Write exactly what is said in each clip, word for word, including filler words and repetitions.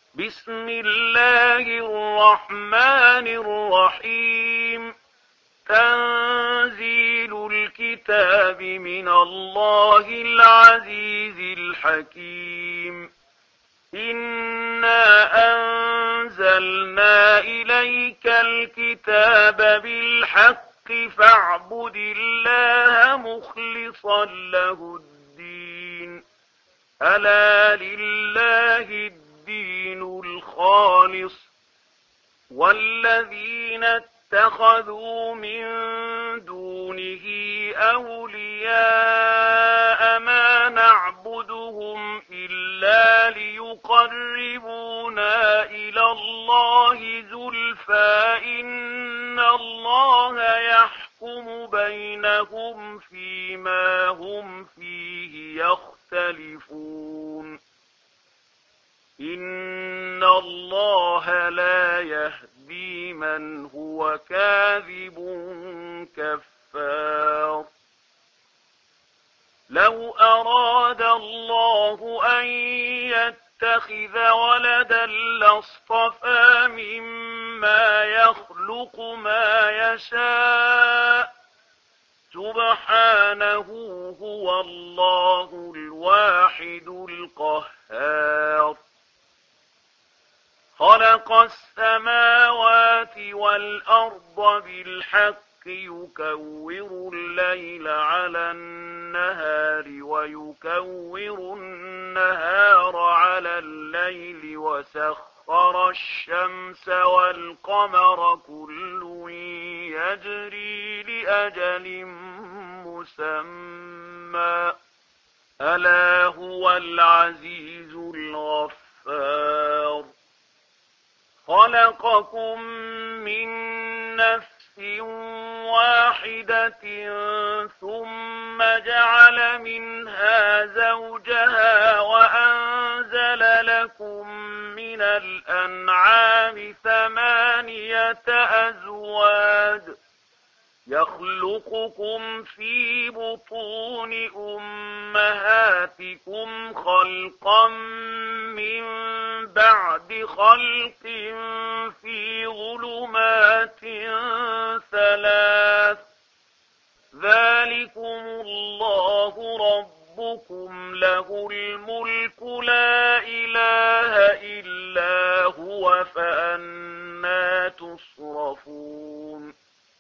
بسم الله الرحمن الرحيم. تنزيل الكتاب من الله العزيز الحكيم. إنا أنزلنا إليك الكتاب بالحق فاعبد الله مخلصا له الدين. ألا لله الدين الخالص. والذين اتخذوا من دونه أولياء ما نعبدهم إلا ليقربونا إلى الله زلفى إن الله يحكم بينهم فيما هم فيه يختلفون. إن الله لا يهدي من هو كاذب كفار. لو أراد الله أن يتخذ ولدا لاصطفى مما يخلق ما يشاء سبحانه هو الله الواحد القهار. خلق السماوات والأرض بالحق يكور الليل على النهار ويكور النهار على الليل وسخر الشمس والقمر كل يجري لأجل مسمى ألا هو العزيز الغفار. خلقكم من نفس واحدة ثم جعل منها زوجها وأنزل لكم من الأنعام ثمانية أزواج يخلقكم في بطون أمهاتكم خلقا من بعد خلق في ظلمات ثلاث ذلكم الله ربكم له الملك لا إله إلا هو فأنى تصرفون.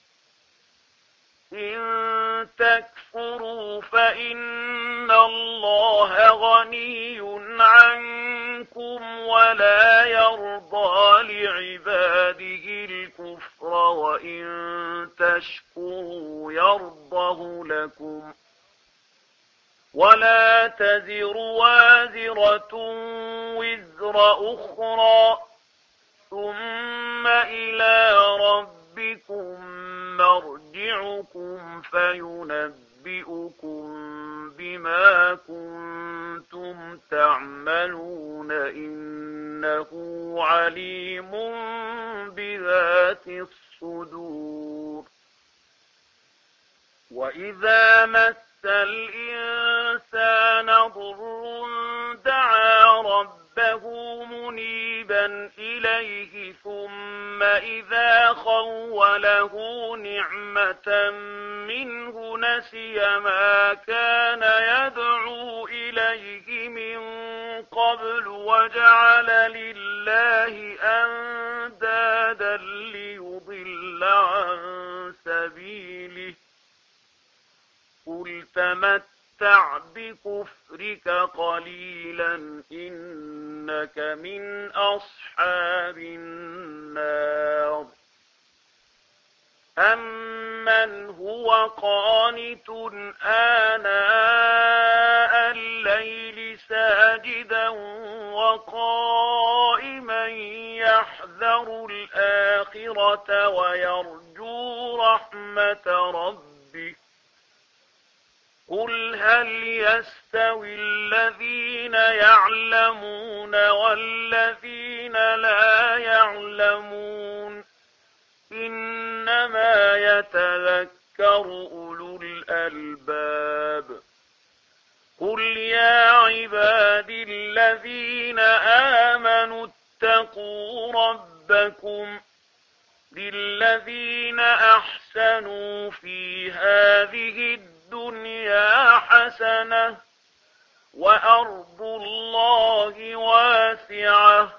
إن تكفروا فإن الله غني عنكم ولا يرضى لعباده الكفر وإن تشكروا يرضه لكم. ولا تزر وازرة وزر أخرى ثم إلى ربكم مرجعكم فينبئكم بما كنتم تعملون إنه عليم بذات الصدور. وإذا مس الإنسان ضر دعا ربه منيبا إليه ثم إذا خوله نعمة منه نسي ما كان يدعو إليه من قبل وجعل لله أندادا ليضل عن سبيله. قل تمتع بكفرك قليلا إنك من أصحاب النار. أمن هو قانت آناء الليل ساجدا وقائما يحذر الآخرة ويرجو رحمة ربه. قل هل يستوي الذين يعلمون والذين لا يعلمون إنما يتذكر أولو الألباب. قل يا عبادي الذين آمنوا واتقوا ربكم للذين أحسنوا في هذه الدنيا حسنة وأرض الله واسعة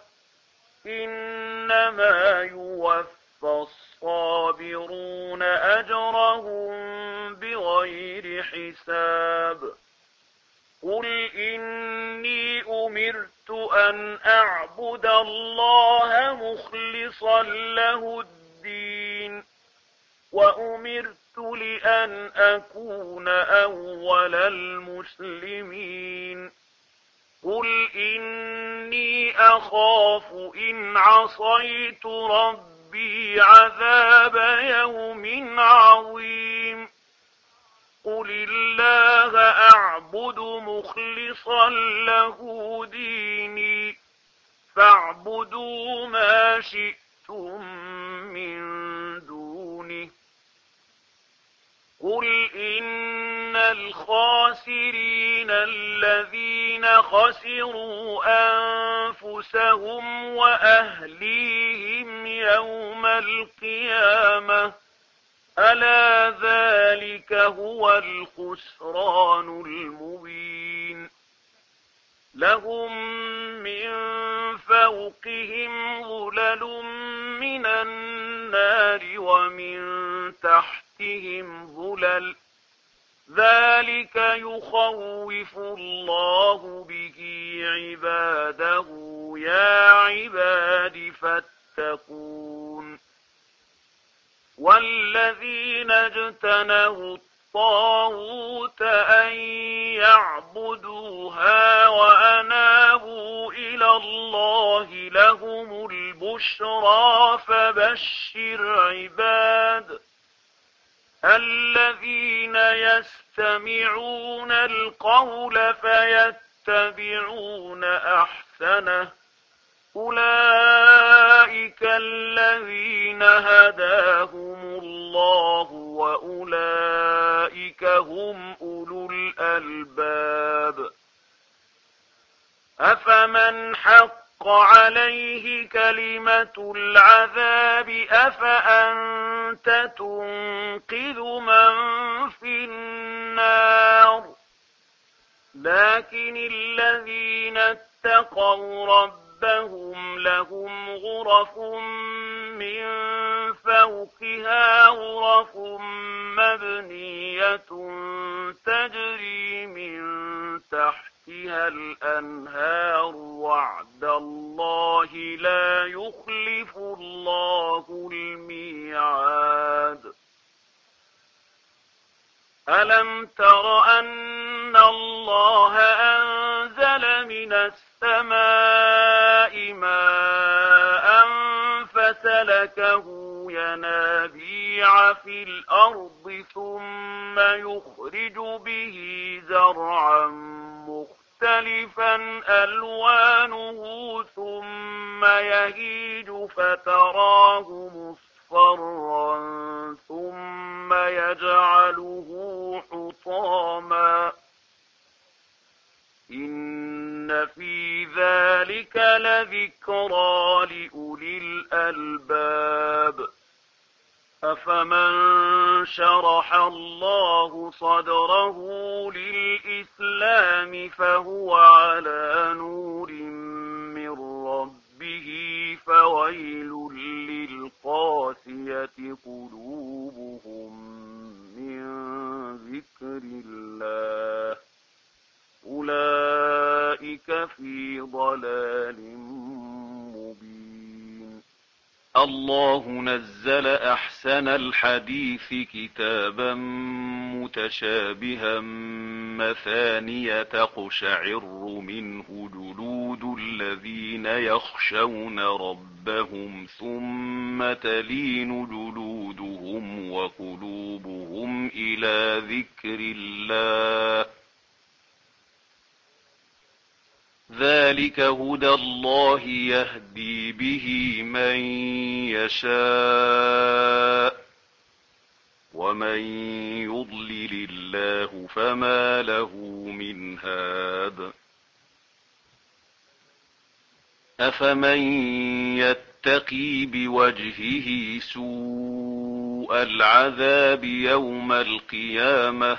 إنما يوفى الصابرون أجرهم بغير حساب قل إني أمرت أن أعبد الله مخلصا له الدين وأمرت لأن أكون أول المسلمين قل إني أخاف إن عصيت ربي عذاب يوم عظيم قل الله أعبد مخلصا له ديني فاعبدوا ما شئتم من دونه قل إن الخاسرين الذين خسروا أنفسهم وأهليهم يوم القيامة ألا ذلك هو الخسران المبين لهم من فوقهم ظلل من النار ومن تحتهم ظلل ذلك يخوف الله به عباده يا عباد فاتقون والذين اجتنبوا الطاغوت أن يعبدوها وأنابوا إلى الله لهم البشرى فبشر عباد الذين يستمعون القول فيتبعون أحسنه أولئك الذين هداهم الله وأولئك هم أولو الألباب أفمن حق عليه كلمة العذاب أفأنت تنقذ من في النار لكن الذين اتقوا ربهم ربهم لهم غرف من فوقها غرف مبنية تجري من تحتها الأنهار وعد الله لا يخلف الله الميعاد ألم تر أن الله أنزل من السماء ماء فسلكه ينابيع في الأرض ثم يخرج به زرعا مختلفا ألوانه ثم يهيج فتراه مصفرا ثم يجعله حطاما إن في ذلك لذكرى لأولي الألباب أفمن شرح الله صدره للإسلام فهو على نور من ربه فويل للقاسية قلوبهم من ذكر الله أولئك في ضلال مبين الله نزل أحسن الحديث كتابا متشابها مثانية تقشعر منه جلود الذين يخشون ربهم ثم تلين جلودهم وقلوبهم إلى ذكر الله ذلك هدى الله يهدي به من يشاء ومن يضلل الله فما له من هاد أفمن يتقي بوجهه سوء العذاب يوم القيامة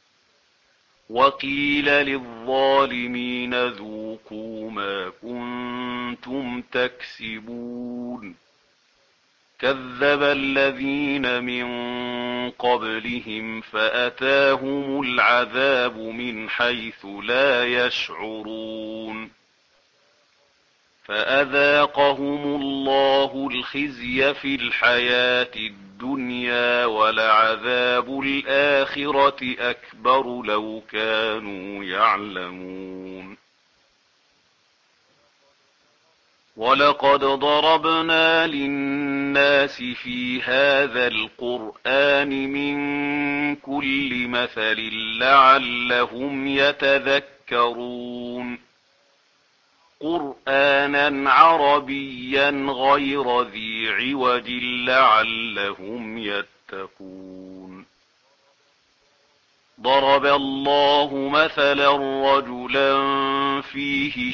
وقيل للظالمين ذوقوا ما كنتم تكسبون كذب الذين من قبلهم فأتاهم العذاب من حيث لا يشعرون فأذاقهم الله الخزي في الحياة الدنيا ولعذاب الآخرة أكبر لو كانوا يعلمون ولقد ضربنا للناس في هذا القرآن من كل مثل لعلهم يتذكرون قرآنا عربيا غير ذي عوج لعلهم يتقون ضرب الله مثلا رجلا فيه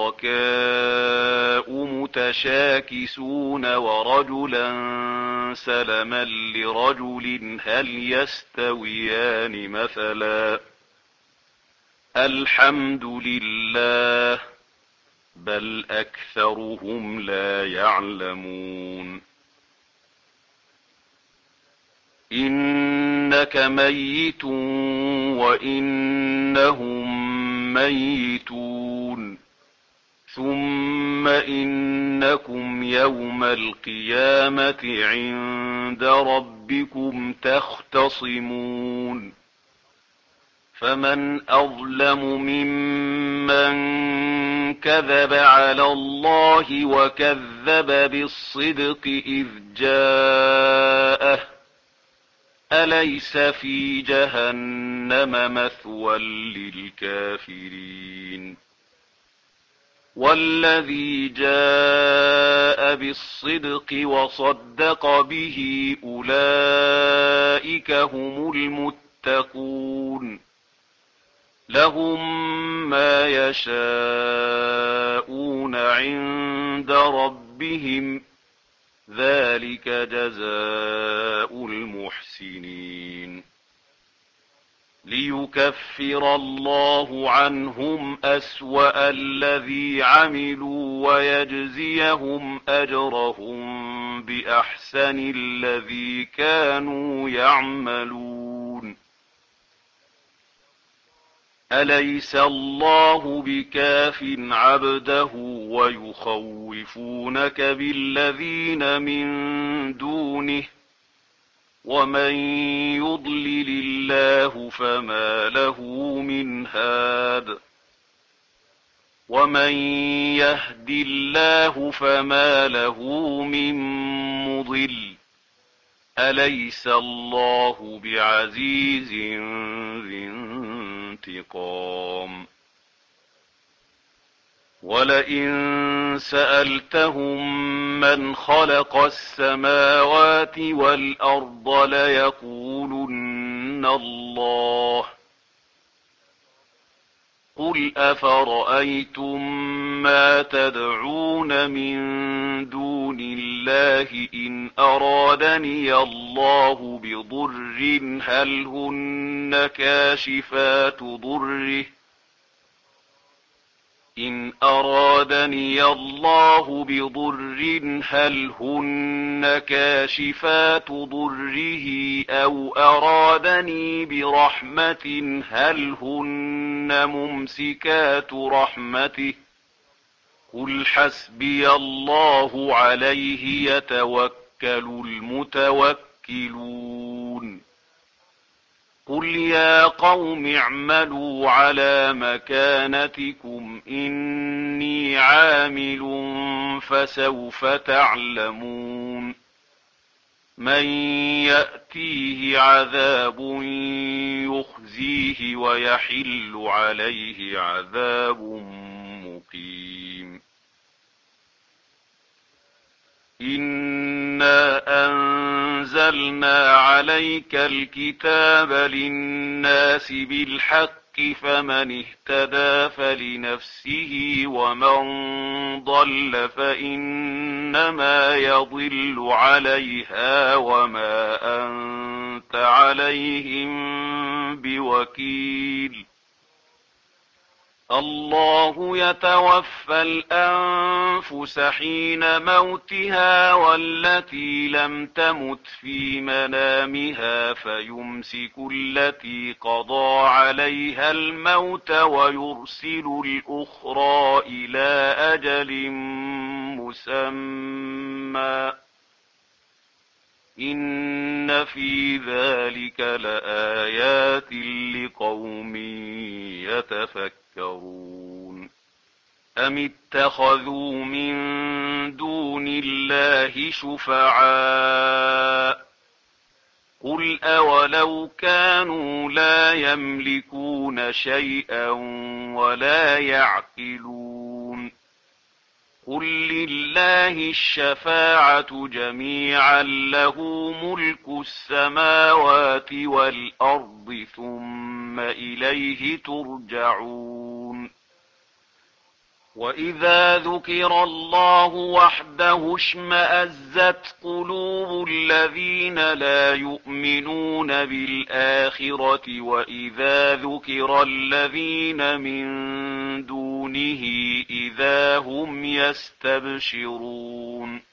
شركاء متشاكسون ورجلا سلما لرجل هل يستويان مثلا الحمد لله بل أكثرهم لا يعلمون إنك ميت وإنهم ميتون ثم إنكم يوم القيامة عند ربكم تختصمون فمن أظلم ممن كذب على الله وكذب بالصدق إذ جاءه أليس في جهنم مثوى للكافرين والذي جاء بالصدق وصدق به أولئك هم المتقون لهم ما يشاءون عند ربهم ذلك جزاء المحسنين ليكفر الله عنهم أسوأ الذي عملوا ويجزيهم أجرهم بأحسن الذي كانوا يعملون أليس الله بكاف عبده ويخوفونك بالذين من دونه ومن يضلل الله فما له من هاد ومن يهد الله فما له من مضل أليس الله بعزيز ذي انتقام ولئن سألتهم من خلق السماوات والأرض ليقولن الله قل أفرأيتم ما تدعون من دون الله إن أرادني الله بضر هل هن كاشفات ضره إن أرادني الله بضر هل هن كاشفات ضره أو أرادني برحمة هل هن ممسكات رحمته قل حسبي الله عليه يتوكل المتوكلون قل يا قوم اعملوا على مكانتكم إني عامل فسوف تعلمون من يأتيه عذاب يخزيه ويحل عليه عذاب مقيم إنا أنزلنا عليك الكتاب للناس بالحق فمن اهتدى فلنفسه ومن ضل فإنما يضل عليها وما أنت عليهم بوكيل. الله يتوفى الأنفس حين موتها والتي لم تمت في منامها فيمسك التي قضى عليها الموت ويرسل الأخرى إلى أجل مسمى إن في ذلك لآيات لقوم يتفكرون. أم اتخذوا من دون الله شفعاء قل أولو كانوا لا يملكون شيئا ولا يعقلون قل لله الشفاعة جميعا له ملك السماوات والأرض ثم إليه ترجعون. وإذا ذكر الله وحده اشمأزت قلوب الذين لا يؤمنون بالآخرة وإذا ذكر الذين من دونه إذا هم يستبشرون.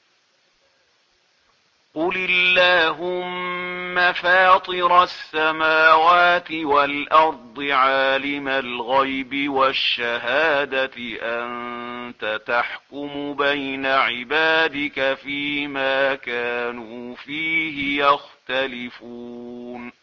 قل اللهم فاطر السماوات والأرض عالم الغيب والشهادة أنت تحكم بين عبادك فيما كانوا فيه يختلفون.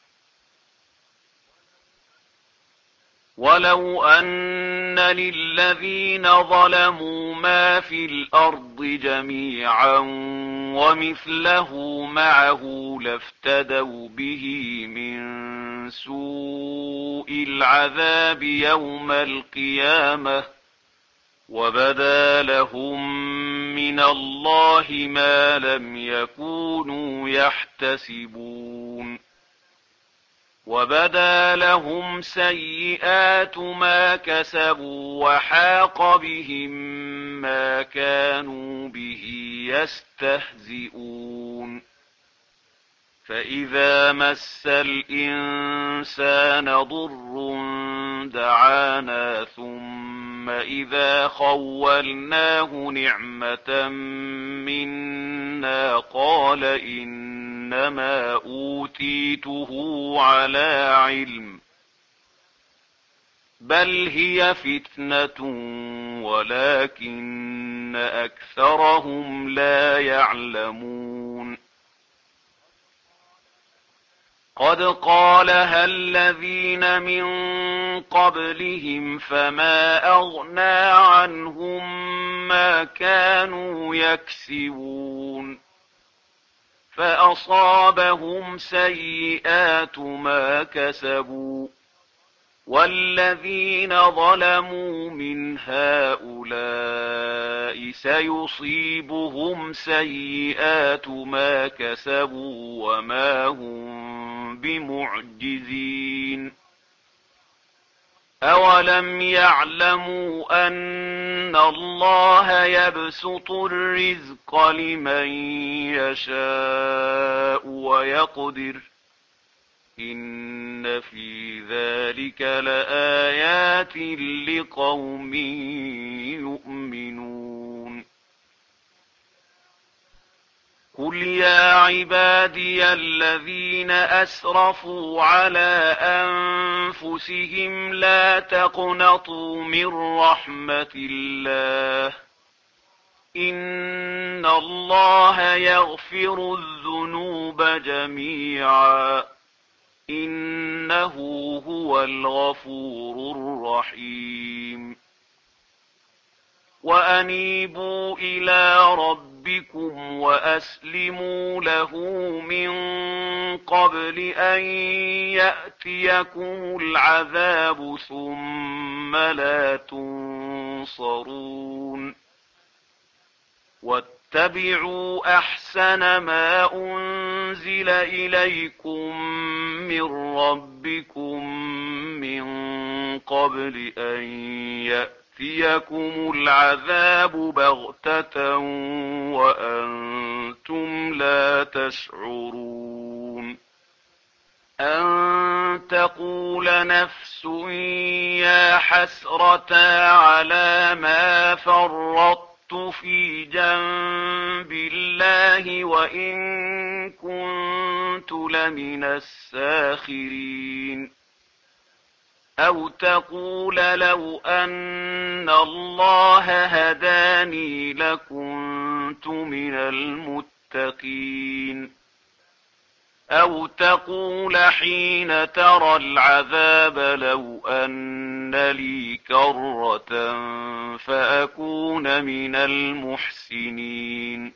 ولو أن للذين ظلموا ما في الأرض جميعا ومثله معه لافتدوا به من سوء العذاب يوم القيامة وبدا لهم من الله ما لم يكونوا يحتسبون. وبدا لهم سيئات ما كسبوا وحاق بهم ما كانوا به يستهزئون. فإذا مس الإنسان ضر دعانا ثم إذا خولناه نعمة منا قال إنما أوتيته على علم بل هي فتنة ولكن أكثرهم لا يعلمون. قد قالها الذين من قبلهم فما أغنى عنهم ما كانوا يكسبون فأصابهم سيئات ما كسبوا والذين ظلموا من هؤلاء سيصيبهم سيئات ما كسبوا وما هم بمعجزين. أولم يعلموا أن الله يبسط الرزق لمن يشاء ويقدر إن في ذلك لآيات لقوم يؤمنون. قل يا عبادي الذين أسرفوا على أنفسهم لا تقنطوا من رحمة الله إن الله يغفر الذنوب جميعا إنه هو الغفور الرحيم. وأنيبوا إلى ربكم وأسلموا له من قبل أن يأتيكم العذاب ثم لا تنصرون. واتبعوا أحسن ما أنزل إليكم من ربكم من قبل أن يأتيكم العذاب بغتة وأنتم لا تشعرون أن تقول نفس يا حسرة على ما فرطت في جنب الله وإن كنت لمن الساخرين أو تقول لو أن الله هداني لكنت من المتقين أو تقول حين ترى العذاب لو أن لي كرة فأكون من المحسنين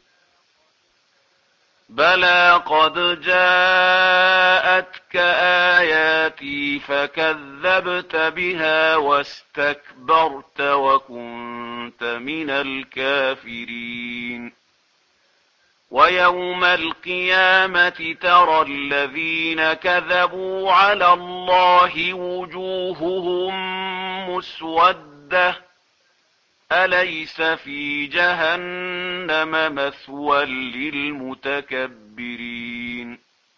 بلى قد جاءتك آياتي فكذبت بها واستكبرت وكنت من الكافرين ويوم القيامة ترى الذين كذبوا على الله وجوههم مسودة أليس في جهنم مثوى للمتكبرين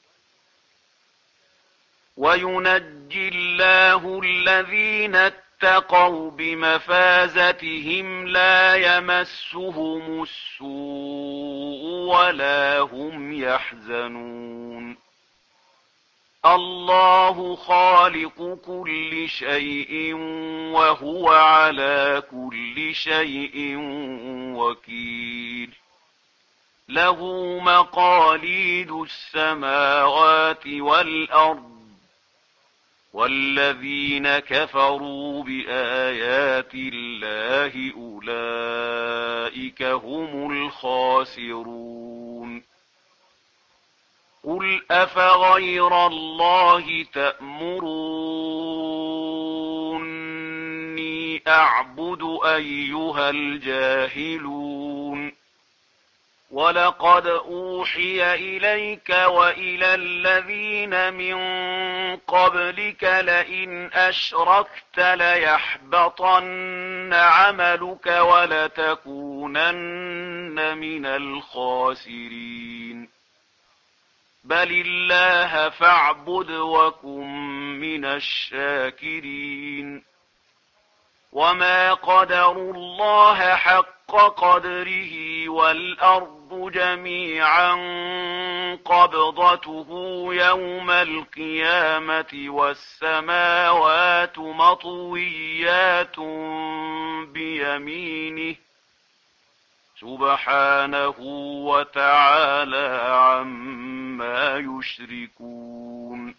وينجي الله الذين اتقوا بمفازتهم لا يمسهم السوء ولا هم يحزنون الله خالق كل شيء وهو على كل شيء وكيل له مقاليد السماوات والأرض والذين كفروا بآيات الله أولئك هم الخاسرون قل أفغير الله تأمروني أعبد أيها الجاهلون ولقد أوحي إليك وإلى الذين من قبلك لئن أشركت ليحبطن عملك ولتكونن من الخاسرين بل الله فاعبد وكن من الشاكرين وما قدروا الله حق قدره والأرض جميعا قبضته يوم القيامة والسماوات مطويات بيمينه سبحانه وتعالى عما يشركون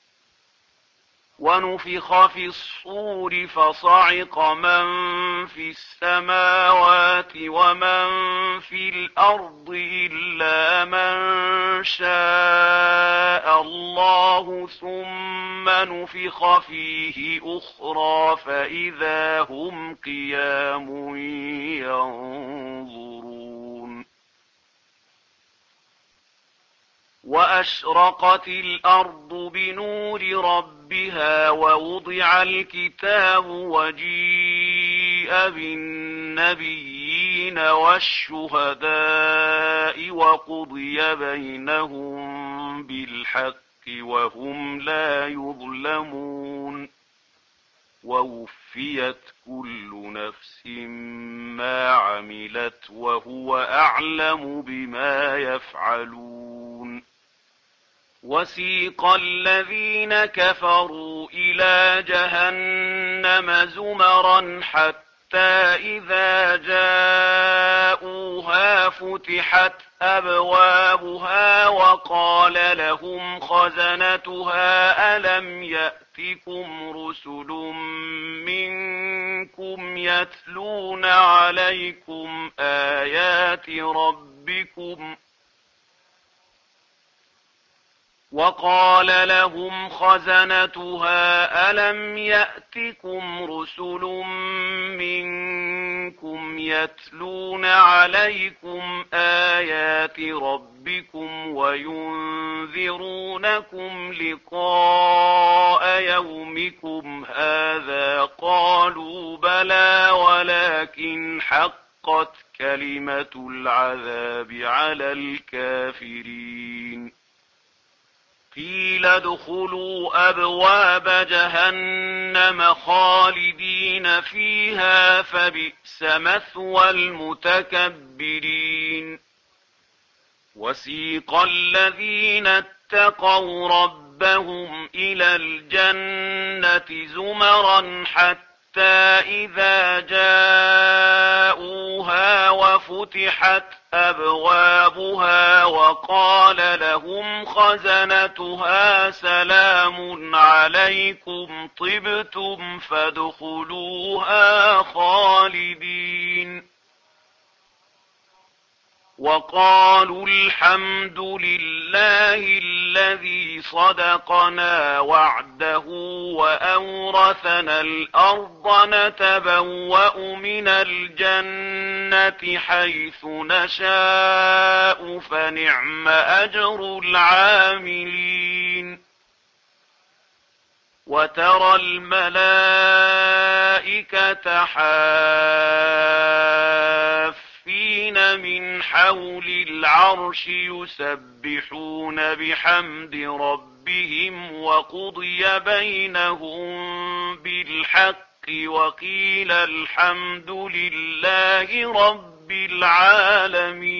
ونفخ في الصور فصعق من في السماوات ومن في الأرض إلا من شاء الله ثم نفخ فيه أخرى فإذا هم قيام ينظرون وأشرقت الأرض بنور ربها ووضع الكتاب وجيء بالنبيين والشهداء وقضي بينهم بالحق وهم لا يظلمون ووفيت كل نفس ما عملت وهو أعلم بما يفعلون وسيق الذين كفروا إلى جهنم زمرا حتى إذا جاءوها فتحت أبوابها وقال لهم خزنتها ألم يأتكم رسل منكم يتلون عليكم آيات ربكم وقال لهم خزنتها ألم يأتكم رسل منكم يتلون عليكم آيات ربكم وينذرونكم لقاء يومكم هذا قالوا بلى ولكن حقت كلمة العذاب على الكافرين. قيل ادخلوا أبواب جهنم خالدين فيها فبئس مثوى المتكبرين. وسيق الذين اتقوا ربهم إلى الجنة زمرا حتى إذا جاءوها وفتحت أبوابها وقال لهم خزنتها سلام عليكم طبتم فادخلوها خالدين. وقالوا الحمد لله الذي صدقنا وعده وأورثنا الأرض نتبوأ من الجنة حيث نشاء فنعم أجر العاملين. وترى الملائكة حافين من حول العرش يسبحون بحمد ربهم وقضي بينهم بالحق وقيل الحمد لله رب العالمين.